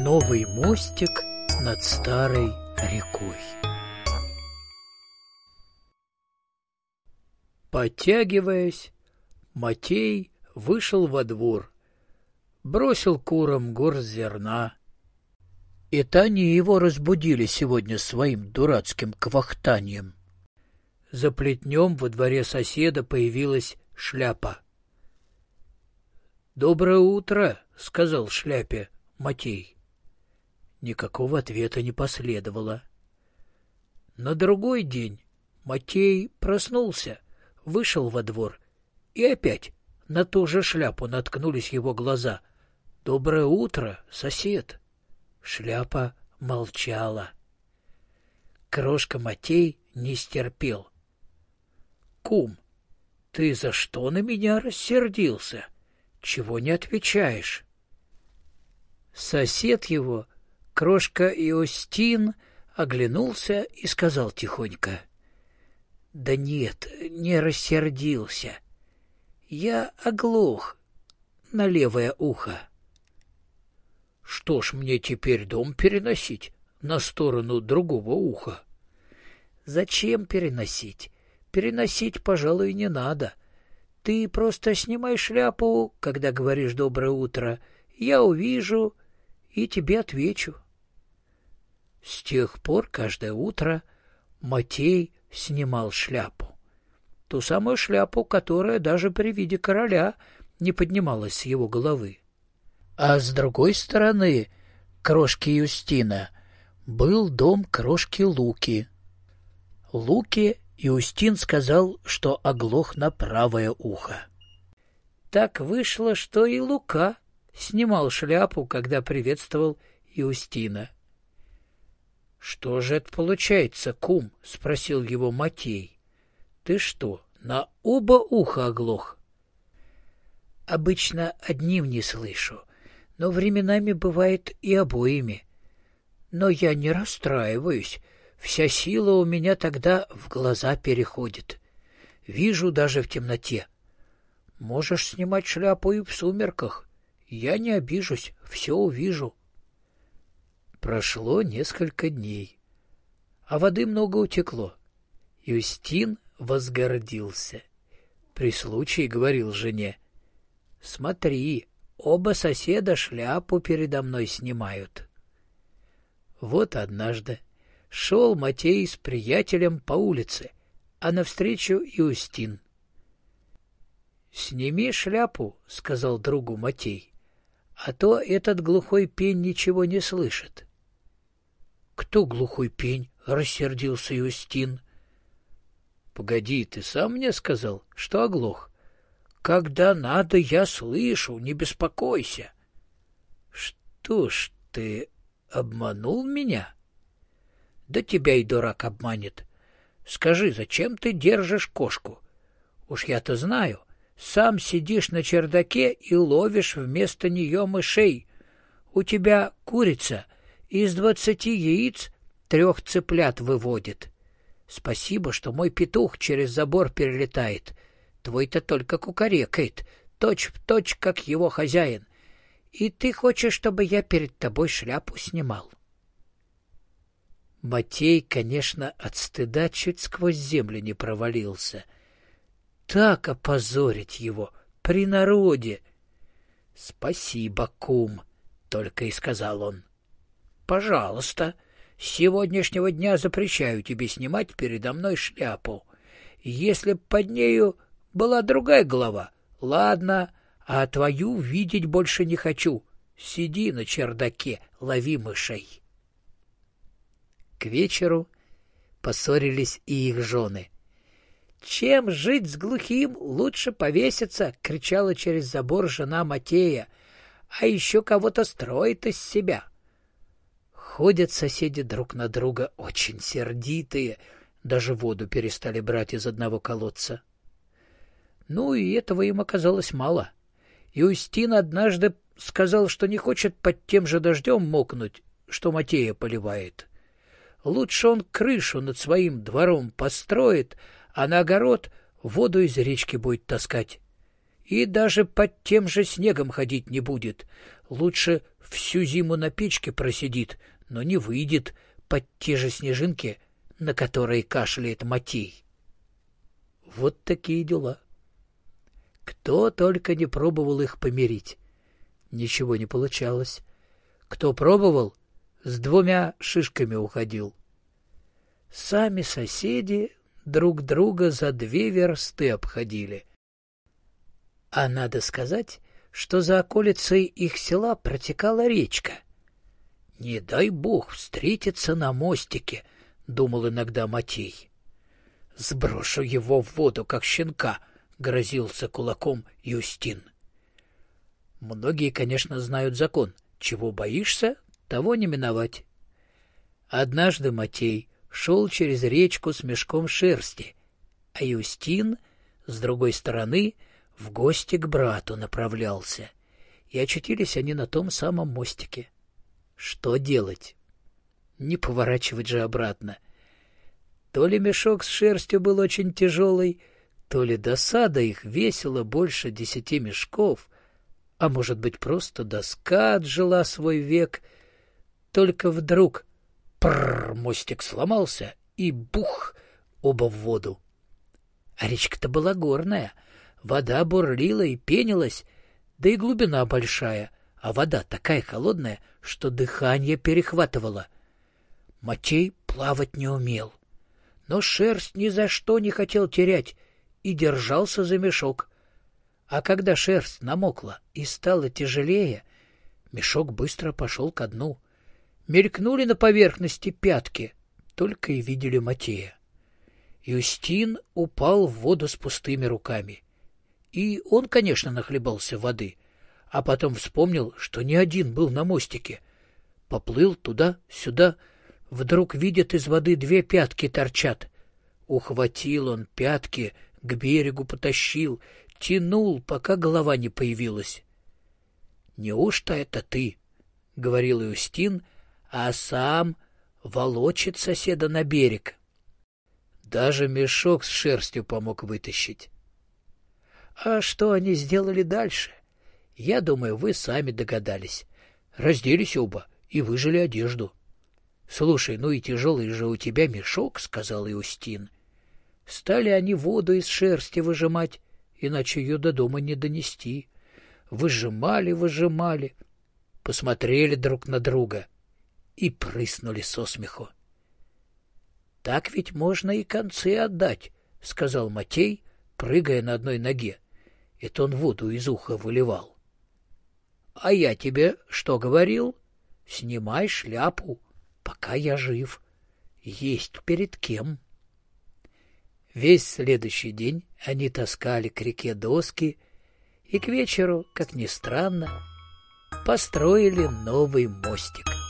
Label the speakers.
Speaker 1: Новый мостик над старой рекой. Подтягиваясь, Матей вышел во двор, бросил курам горсть зерна. Это они его разбудили сегодня своим дурацким квахтанием. За плетнем во дворе соседа появилась Шляпа. «Доброе утро», — сказал Шляпе Матей. Никакого ответа не последовало. На другой день Матей проснулся, вышел во двор, и опять на ту же Шляпу наткнулись его глаза. «Доброе утро, сосед!» Шляпа молчала. Крошка Матей не стерпел. «Кум, ты за что на меня рассердился? Чего не отвечаешь?» Сосед его, Крошка Иостин, оглянулся и сказал тихонько: «Да нет, не рассердился. Я оглох на левое ухо». «Что ж мне теперь дом переносить на сторону другого уха?» «Зачем переносить? Переносить, пожалуй, не надо. Ты просто снимай шляпу, когда говоришь «доброе утро». Я увижу и тебе отвечу». С тех пор каждое утро Матей снимал шляпу. Ту самую шляпу, которая даже при виде короля не поднималась с его головы. А с другой стороны Крошки Юстина был дом Крошки Луки. Луке Юстин сказал, что оглох на правое ухо. Так вышло, что и Лука снимал шляпу, когда приветствовал Юстина. «Что же это получается, кум?» — спросил его Матей. «Ты что, на оба уха оглох?» «Обычно одним не слышу, но временами бывает и обоими. Но я не расстраиваюсь, вся сила у меня тогда в глаза переходит. Вижу даже в темноте. Можешь снимать шляпу и в сумерках. Я не обижусь, все увижу». Прошло несколько дней, а воды много утекло. Юстин возгордился. При случае говорил жене: «Смотри, оба соседа шляпу передо мной снимают». Вот однажды шел Матей с приятелем по улице, а навстречу Юстин. «Сними шляпу», — сказал другу Матей, — «а то этот глухой пень ничего не слышит». «Кто глухой пень?» — рассердился Юстин. «Погоди, ты сам мне сказал, что оглох. Когда надо, я слышу, не беспокойся». «Что ж ты обманул меня?» «Да тебя и дурак обманет. Скажи, зачем ты держишь кошку? Уж я-то знаю, сам сидишь на чердаке и ловишь вместо нее мышей. У тебя курица из 20 яиц 3 цыплят выводит. Спасибо, что мой петух через забор перелетает. Твой-то только кукарекает, точь-в-точь, как его хозяин. И ты хочешь, чтобы я перед тобой шляпу снимал?» Матей, конечно, от стыда чуть сквозь землю не провалился. Так опозорить его при народе! «Спасибо, кум», — только и сказал он. «Пожалуйста, с сегодняшнего дня запрещаю тебе снимать передо мной шляпу. Если б под нею была другая голова, ладно, а твою видеть больше не хочу. Сиди на чердаке, лови мышей». К вечеру поссорились и их жены. «Чем жить с глухим, лучше повеситься!» — кричала через забор жена Матея. «А еще кого-то строит из себя». Ходят соседи друг на друга очень сердитые, даже воду перестали брать из одного колодца. Ну и этого им оказалось мало. Юстин однажды сказал, что не хочет под тем же дождем мокнуть, что Матея поливает. Лучше он крышу над своим двором построит, а на огород воду из речки будет таскать. и даже под тем же снегом ходить не будет. Лучше всю зиму на печке просидит, но не выйдет под те же снежинки, на которые кашляет Матей. Вот такие дела. Кто только не пробовал их помирить. Ничего не получалось. Кто пробовал, с 2 шишками уходил. Сами соседи друг друга за 2 версты обходили. А надо сказать, что за околицей их села протекала речка. «Не дай бог встретиться на мостике», — думал иногда Матей. «Сброшу его в воду, как щенка», — грозился кулаком Юстин. Многие, конечно, знают закон. Чего боишься, того не миновать. Однажды Матей шел через речку с мешком шерсти, а Юстин, с другой стороны, в гости к брату направлялся, и очутились они на том самом мостике. Что делать? Не поворачивать же обратно. То ли мешок с шерстью был очень тяжелый, то ли досада их весила больше 10 мешков, а может быть, просто доска отжила свой век. Только вдруг мостик сломался, и бух, оба в воду. А речка-то была горная, вода бурлила и пенилась, да и глубина большая, а вода такая холодная, что дыхание перехватывало. Матей плавать не умел, но шерсть ни за что не хотел терять и держался за мешок. А когда шерсть намокла и стала тяжелее, мешок быстро пошел ко дну. Мелькнули на поверхности пятки, только и видели Матея. Юстин упал в воду с пустыми руками. И он, конечно, нахлебался воды, а потом вспомнил, что не один был на мостике. Поплыл туда-сюда, вдруг видит, из воды 2 пятки торчат. Ухватил он пятки, к берегу потащил, тянул, пока голова не появилась. — Неужто это ты? — говорил Юстин, а сам волочит соседа на берег. Даже мешок с шерстью помог вытащить. А что они сделали дальше? Я думаю, вы сами догадались. Разделись оба и выжили одежду. — Слушай, ну и тяжелый же у тебя мешок, — сказал Юстин. Стали они воду из шерсти выжимать, иначе ее до дома не донести. Выжимали, посмотрели друг на друга и прыснули со смеху. — Так ведь можно и концы отдать, — сказал Матей, прыгая на одной ноге. Это он воду из уха выливал. — А я тебе что говорил? Снимай шляпу, пока я жив. Есть перед кем. Весь следующий день они таскали к реке доски и к вечеру, как ни странно, построили новый мостик.